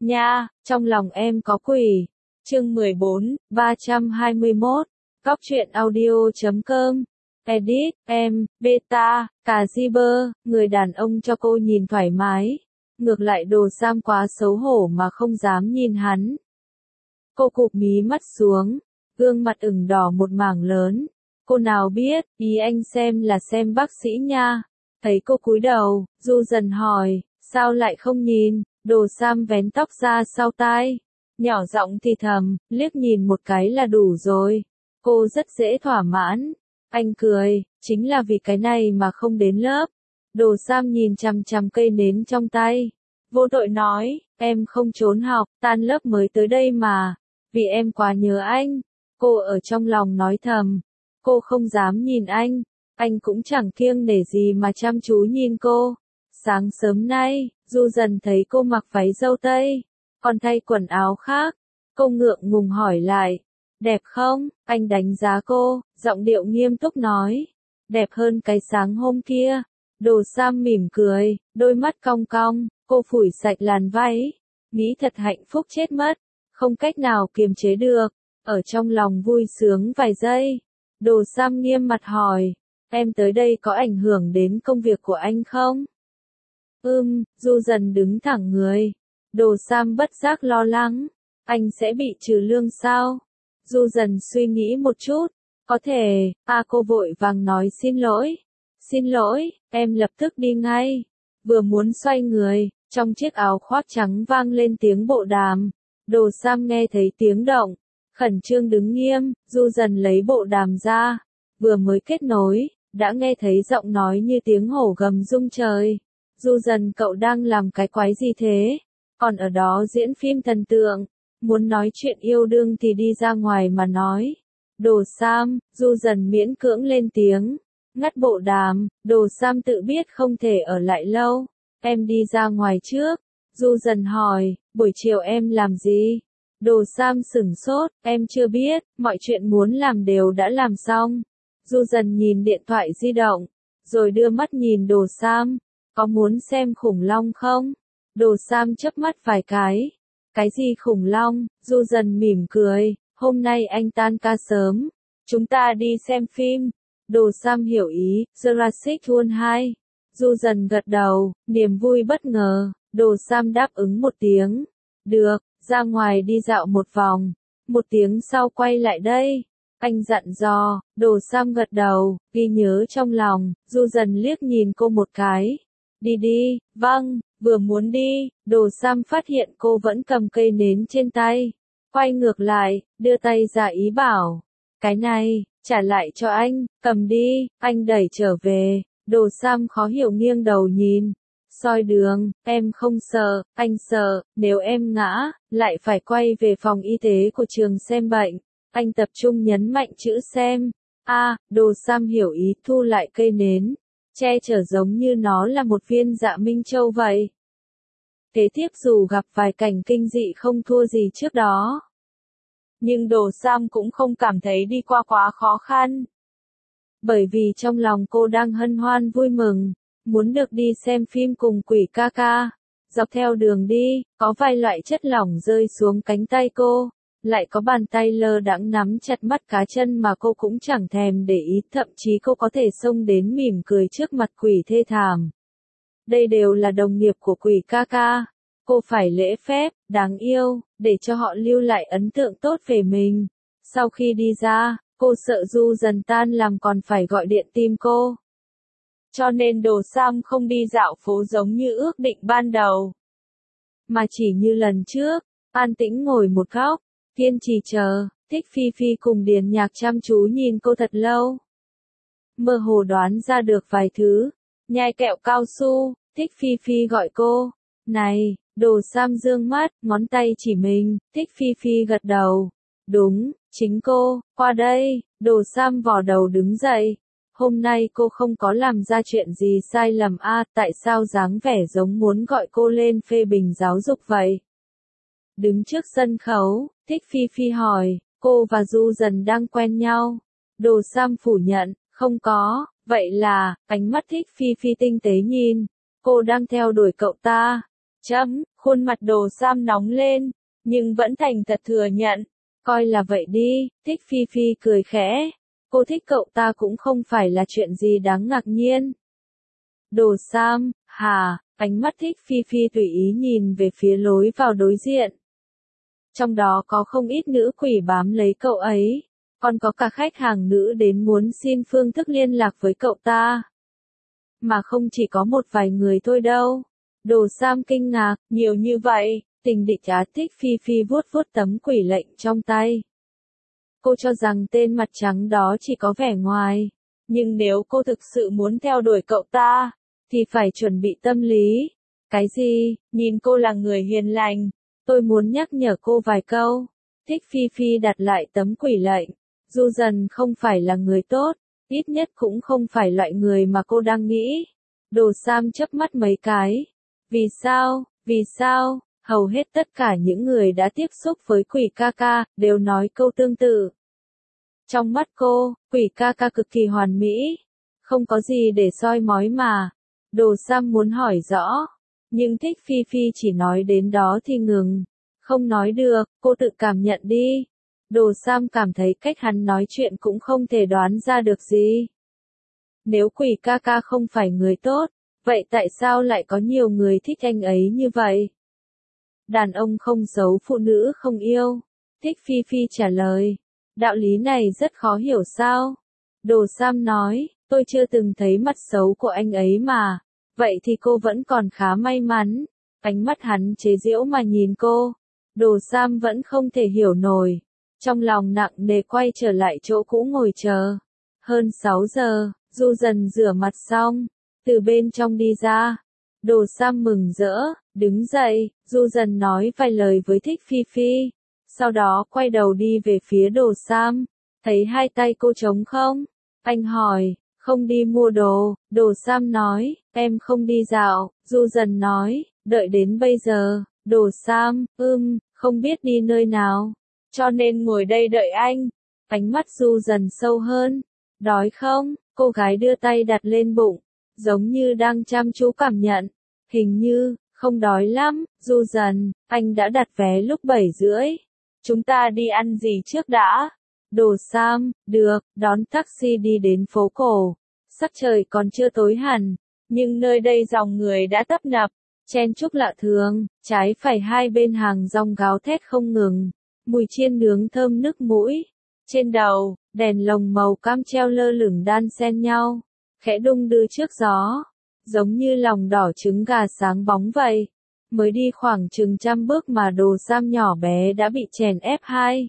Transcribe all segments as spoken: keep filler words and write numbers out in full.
nha, trong lòng em có quỷ. Chương mười bốn, ba trăm hai mươi mốt, Cóc truyện audio chấm com. Edit, em, beta, cà di bơ, người đàn ông cho cô nhìn thoải mái. Ngược lại Đồ Sam quá xấu hổ mà không dám nhìn hắn. Cô cụp mí mắt xuống, gương mặt ửng đỏ một mảng lớn. Cô nào biết, ý anh xem là xem bác sĩ nha. Thấy cô cúi đầu, Du dần hỏi, sao lại không nhìn? Đồ Sam vén tóc ra sau tai, nhỏ giọng thì thầm, liếc nhìn một cái là đủ rồi. Cô rất dễ thỏa mãn. Anh cười, chính là vì cái này mà không đến lớp. Đồ Sam nhìn chằm chằm cây nến trong tay, vô tội nói, em không trốn học, tan lớp mới tới đây mà. Vì em quá nhớ anh. Cô ở trong lòng nói thầm. Cô không dám nhìn anh. Anh cũng chẳng kiêng nể gì mà chăm chú nhìn cô. Sáng sớm nay, Du dần thấy cô mặc váy dâu tây, còn thay quần áo khác. Cô ngượng ngùng hỏi lại, đẹp không? Anh đánh giá cô, giọng điệu nghiêm túc nói, đẹp hơn cái sáng hôm kia. Đồ Sam mỉm cười, đôi mắt cong cong, cô phủi sạch làn váy, nghĩ thật hạnh phúc chết mất, không cách nào kiềm chế được, ở trong lòng vui sướng vài giây. Đồ Sam nghiêm mặt hỏi, em tới đây có ảnh hưởng đến công việc của anh không? Ừm, Du dần đứng thẳng người. Đồ Sam bất giác lo lắng, anh sẽ bị trừ lương sao? Du dần suy nghĩ một chút, có thể, à cô vội vàng nói xin lỗi. Xin lỗi, em lập tức đi ngay. Vừa muốn xoay người, trong chiếc áo khoác trắng vang lên tiếng bộ đàm. Đồ Sam nghe thấy tiếng động, khẩn trương đứng nghiêm. Du dần lấy bộ đàm ra, vừa mới kết nối, đã nghe thấy giọng nói như tiếng hổ gầm rung trời. Du dần, cậu đang làm cái quái gì thế? Còn ở đó diễn phim thần tượng, muốn nói chuyện yêu đương thì đi ra ngoài mà nói. Đồ Sam, Du dần miễn cưỡng lên tiếng, ngắt bộ đàm. Đồ Sam tự biết không thể ở lại lâu. Em đi ra ngoài trước. Du dần hỏi, buổi chiều em làm gì? Đồ Sam sửng sốt, em chưa biết, mọi chuyện muốn làm đều đã làm xong. Du dần nhìn điện thoại di động, rồi đưa mắt nhìn Đồ Sam, có muốn xem khủng long không? Đồ Sam chớp mắt vài cái. Cái gì khủng long? Du dần mỉm cười, hôm nay anh tan ca sớm, chúng ta đi xem phim. Đồ Sam hiểu ý, Jurassic World hai. Du dần gật đầu, niềm vui bất ngờ. Đồ Sam đáp ứng một tiếng. Được, ra ngoài đi dạo một vòng. Một tiếng sau quay lại đây. Anh dặn dò. Đồ Sam gật đầu, ghi nhớ trong lòng. Du dần liếc nhìn cô một cái. Đi đi, vâng, vừa muốn đi. Đồ Sam phát hiện cô vẫn cầm cây nến trên tay. Quay ngược lại, đưa tay ra ý bảo. Cái này, trả lại cho anh, cầm đi. Anh đẩy trở về. Đồ Sam khó hiểu nghiêng đầu nhìn. Soi đường, em không sợ, anh sợ, nếu em ngã, lại phải quay về phòng y tế của trường xem bệnh. Anh tập trung nhấn mạnh chữ xem. A, à, Đồ Sam hiểu ý, thu lại cây nến, che chở giống như nó là một viên dạ Minh Châu vậy. Kế tiếp dù gặp vài cảnh kinh dị không thua gì trước đó, nhưng Đồ Sam cũng không cảm thấy đi qua quá khó khăn. Bởi vì trong lòng cô đang hân hoan vui mừng, muốn được đi xem phim cùng quỷ ca ca. Dọc theo đường đi, có vài loại chất lỏng rơi xuống cánh tay cô, lại có bàn tay lơ đãng nắm chặt mắt cá chân mà cô cũng chẳng thèm để ý, thậm chí cô có thể xông đến mỉm cười trước mặt quỷ thê thảm. Đây đều là đồng nghiệp của quỷ ca ca. Cô phải lễ phép, đáng yêu, để cho họ lưu lại ấn tượng tốt về mình. Sau khi đi ra, cô sợ Du dần tan làm còn phải gọi điện tìm cô. Cho nên Đồ Sam không đi dạo phố giống như ước định ban đầu, mà chỉ như lần trước, an tĩnh ngồi một góc, kiên trì chờ. Thích Phi Phi cùng Điền Nhạc chăm chú nhìn cô thật lâu. Mơ hồ đoán ra được vài thứ. Nhai kẹo cao su, Thích Phi Phi gọi cô. Này, Đồ Sam dương mắt, ngón tay chỉ mình. Thích Phi Phi gật đầu. Đúng, chính cô, qua đây. Đồ Sam vò đầu đứng dậy. Hôm nay cô không có làm ra chuyện gì sai lầm a, à, tại sao dáng vẻ giống muốn gọi cô lên phê bình giáo dục vậy? Đứng trước sân khấu, Thích Phi Phi hỏi, cô và Du dần đang quen nhau? Đồ Sam phủ nhận, không có. Vậy là, ánh mắt Thích Phi Phi tinh tế nhìn, cô đang theo đuổi cậu ta. Chấm, khuôn mặt Đồ Sam nóng lên, nhưng vẫn thành thật thừa nhận. Coi là vậy đi, Thích Phi Phi cười khẽ. Cô thích cậu ta cũng không phải là chuyện gì đáng ngạc nhiên. Đồ Sam, hả, ánh mắt Thích Phi Phi tùy ý nhìn về phía lối vào đối diện. Trong đó có không ít nữ quỷ bám lấy cậu ấy, còn có cả khách hàng nữ đến muốn xin phương thức liên lạc với cậu ta. Mà không chỉ có một vài người thôi đâu. Đồ Sam kinh ngạc, nhiều như vậy, tình địch Á. Thích Phi Phi vuốt vuốt tấm quỷ lệnh trong tay. Cô cho rằng tên mặt trắng đó chỉ có vẻ ngoài, nhưng nếu cô thực sự muốn theo đuổi cậu ta, thì phải chuẩn bị tâm lý. Cái gì, nhìn cô là người hiền lành, tôi muốn nhắc nhở cô vài câu. Thích Phi Phi đặt lại tấm quỷ lệnh. Du Dần không phải là người tốt, ít nhất cũng không phải loại người mà cô đang nghĩ. Đồ Sam chớp mắt mấy cái. Vì sao, vì sao, hầu hết tất cả những người đã tiếp xúc với quỷ ca ca, đều nói câu tương tự. Trong mắt cô, quỷ ca ca cực kỳ hoàn mỹ, không có gì để soi mói mà. Đồ Sam muốn hỏi rõ, nhưng Thích Phi Phi chỉ nói đến đó thì ngừng. Không nói được, cô tự cảm nhận đi. Đồ Sam cảm thấy cách hắn nói chuyện cũng không thể đoán ra được gì. Nếu quỷ ca ca không phải người tốt, vậy tại sao lại có nhiều người thích anh ấy như vậy? Đàn ông không xấu, phụ nữ không yêu. Thích Phi Phi trả lời. Đạo lý này rất khó hiểu sao? Đồ Sam nói, tôi chưa từng thấy mặt xấu của anh ấy mà. Vậy thì cô vẫn còn khá may mắn. Ánh mắt hắn chế giễu mà nhìn cô. Đồ Sam vẫn không thể hiểu nổi. Trong lòng nặng nề quay trở lại chỗ cũ ngồi chờ. Hơn sáu giờ, Du Dần rửa mặt xong, từ bên trong đi ra. Đồ Sam mừng rỡ, đứng dậy, Du Dần nói vài lời với Thích Phi Phi. Sau đó quay đầu đi về phía Đồ Sam. Thấy hai tay cô trống không? Anh hỏi, không đi mua đồ. Đồ Sam nói, em không đi dạo. Du Dần nói, đợi đến bây giờ. Đồ Sam, ưm, không biết đi nơi nào, cho nên ngồi đây đợi anh. Ánh mắt Du Dần sâu hơn. Đói không? Cô gái đưa tay đặt lên bụng, giống như đang chăm chú cảm nhận. Hình như, không đói lắm. Du Dần, anh đã đặt vé lúc bảy rưỡi. Chúng ta đi ăn gì trước đã? Đồ Sam, được, đón taxi đi đến phố cổ. Sắc trời còn chưa tối hẳn, nhưng nơi đây dòng người đã tấp nập, chen chúc lạ thường, trái phải hai bên hàng rong gáo thét không ngừng. Mùi chiên nướng thơm nức mũi. Trên đầu, đèn lồng màu cam treo lơ lửng đan xen nhau, khẽ đung đưa trước gió, giống như lòng đỏ trứng gà sáng bóng vậy. Mới đi khoảng chừng trăm bước mà Đồ Sam nhỏ bé đã bị chèn ép hai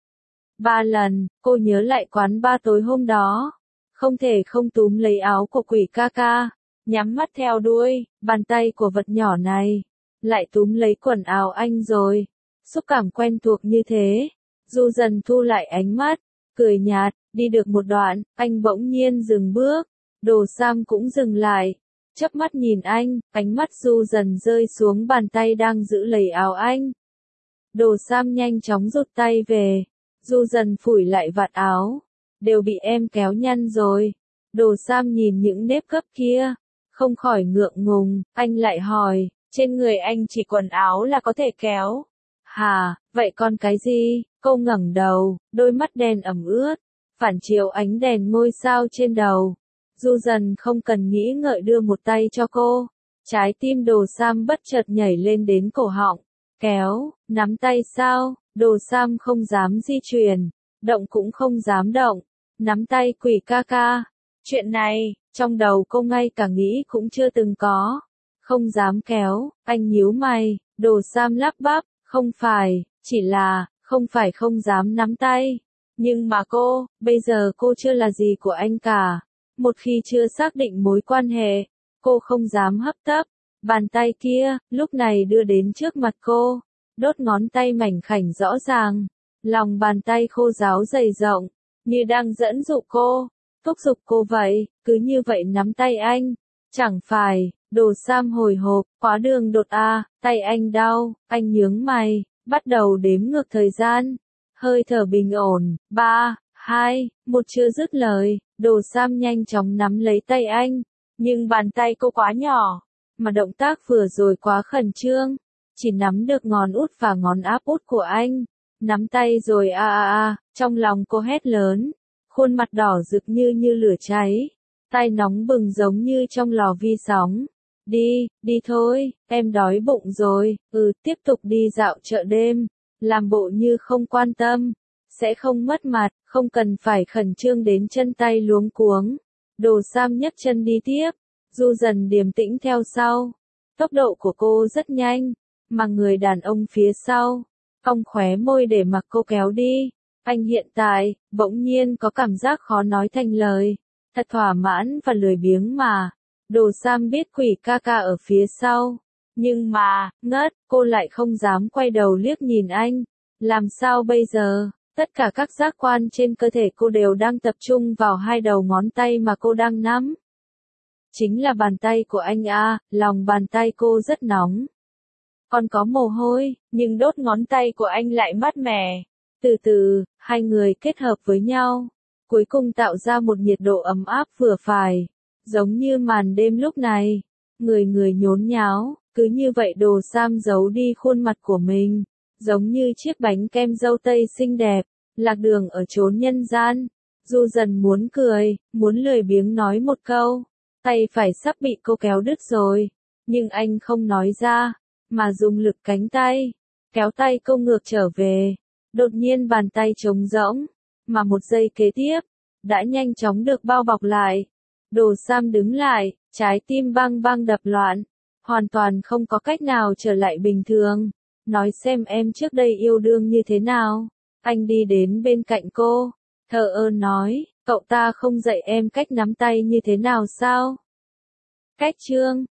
ba lần. Cô nhớ lại quán ba tối hôm đó, không thể không túm lấy áo của quỷ ca ca, nhắm mắt theo đuôi. Bàn tay của vật nhỏ này lại túm lấy quần áo anh rồi. Xúc cảm quen thuộc như thế. Du Dần thu lại ánh mắt, cười nhạt. Đi được một đoạn, anh bỗng nhiên dừng bước. Đồ Sam cũng dừng lại, chớp mắt nhìn anh. Ánh mắt Du Dần rơi xuống bàn tay đang giữ lấy áo anh. Đồ Sam nhanh chóng rụt tay về. Du Dần phủi lại vạt áo, đều bị em kéo nhăn rồi. Đồ Sam nhìn những nếp gấp kia, không khỏi ngượng ngùng. Anh lại hỏi, trên người anh chỉ quần áo là có thể kéo hả? Vậy còn cái gì? Cô ngẩng đầu, đôi mắt đen ẩm ướt, phản chiếu ánh đèn ngôi sao trên đầu. Du Dần không cần nghĩ ngợi đưa một tay cho cô. Trái tim Đồ Sam bất chợt nhảy lên đến cổ họng. Kéo, nắm tay sao? Đồ Sam không dám di chuyển, động cũng không dám động. Nắm tay quỷ ca ca. Chuyện này, trong đầu cô ngay cả nghĩ cũng chưa từng có. Không dám kéo, anh nhíu mày. Đồ Sam lắp bắp, không phải, chỉ là, không phải không dám nắm tay. Nhưng mà cô, bây giờ cô chưa là gì của anh cả. Một khi chưa xác định mối quan hệ, cô không dám hấp tấp. Bàn tay kia, lúc này đưa đến trước mặt cô. Đốt ngón tay mảnh khảnh rõ ràng. Lòng bàn tay khô ráo dày rộng, như đang dẫn dụ cô, thúc giục cô vậy. Cứ như vậy nắm tay anh. Chẳng phải, Đồ Sam hồi hộp, quá đường đột à, tay anh đau. Anh nhướng mày, bắt đầu đếm ngược thời gian. Hơi thở bình ổn, ba, hai, một chưa dứt lời. Đồ Sam nhanh chóng nắm lấy tay anh, nhưng bàn tay cô quá nhỏ, mà động tác vừa rồi quá khẩn trương, chỉ nắm được ngón út và ngón áp út của anh, nắm tay rồi a a a, trong lòng cô hét lớn, khuôn mặt đỏ rực như như lửa cháy, tay nóng bừng giống như trong lò vi sóng. Đi, đi thôi, em đói bụng rồi, ừ, tiếp tục đi dạo chợ đêm, làm bộ như không quan tâm, sẽ không mất mặt, không cần phải khẩn trương đến chân tay luống cuống. Đồ Sam nhấc chân đi tiếp, Du Dần điềm tĩnh theo sau. Tốc độ của cô rất nhanh, mà người đàn ông phía sau, cong khóe môi để mặc cô kéo đi. Anh hiện tại, bỗng nhiên có cảm giác khó nói thành lời, thật thỏa mãn và lười biếng mà. Đồ Sam biết quỷ ca ca ở phía sau, nhưng mà, ngất, cô lại không dám quay đầu liếc nhìn anh. Làm sao bây giờ? Tất cả các giác quan trên cơ thể cô đều đang tập trung vào hai đầu ngón tay mà cô đang nắm. Chính là bàn tay của anh a, lòng bàn tay cô rất nóng. Còn có mồ hôi, nhưng đốt ngón tay của anh lại mát mẻ. Từ từ, hai người kết hợp với nhau, cuối cùng tạo ra một nhiệt độ ấm áp vừa phải, giống như màn đêm lúc này. Người người nhốn nháo, cứ như vậy Đồ Sam giấu đi khuôn mặt của mình, giống như chiếc bánh kem dâu tây xinh đẹp, lạc đường ở chốn nhân gian. Du Dần muốn cười, muốn lười biếng nói một câu, tay phải sắp bị cô kéo đứt rồi, nhưng anh không nói ra, mà dùng lực cánh tay, kéo tay cô ngược trở về. Đột nhiên bàn tay trống rỗng, mà một giây kế tiếp, đã nhanh chóng được bao bọc lại. Đồ Sam đứng lại, trái tim bang bang đập loạn, hoàn toàn không có cách nào trở lại bình thường. Nói xem em trước đây yêu đương như thế nào. Anh đi đến bên cạnh cô, thờ ơ nói, cậu ta không dạy em cách nắm tay như thế nào sao? Cách chương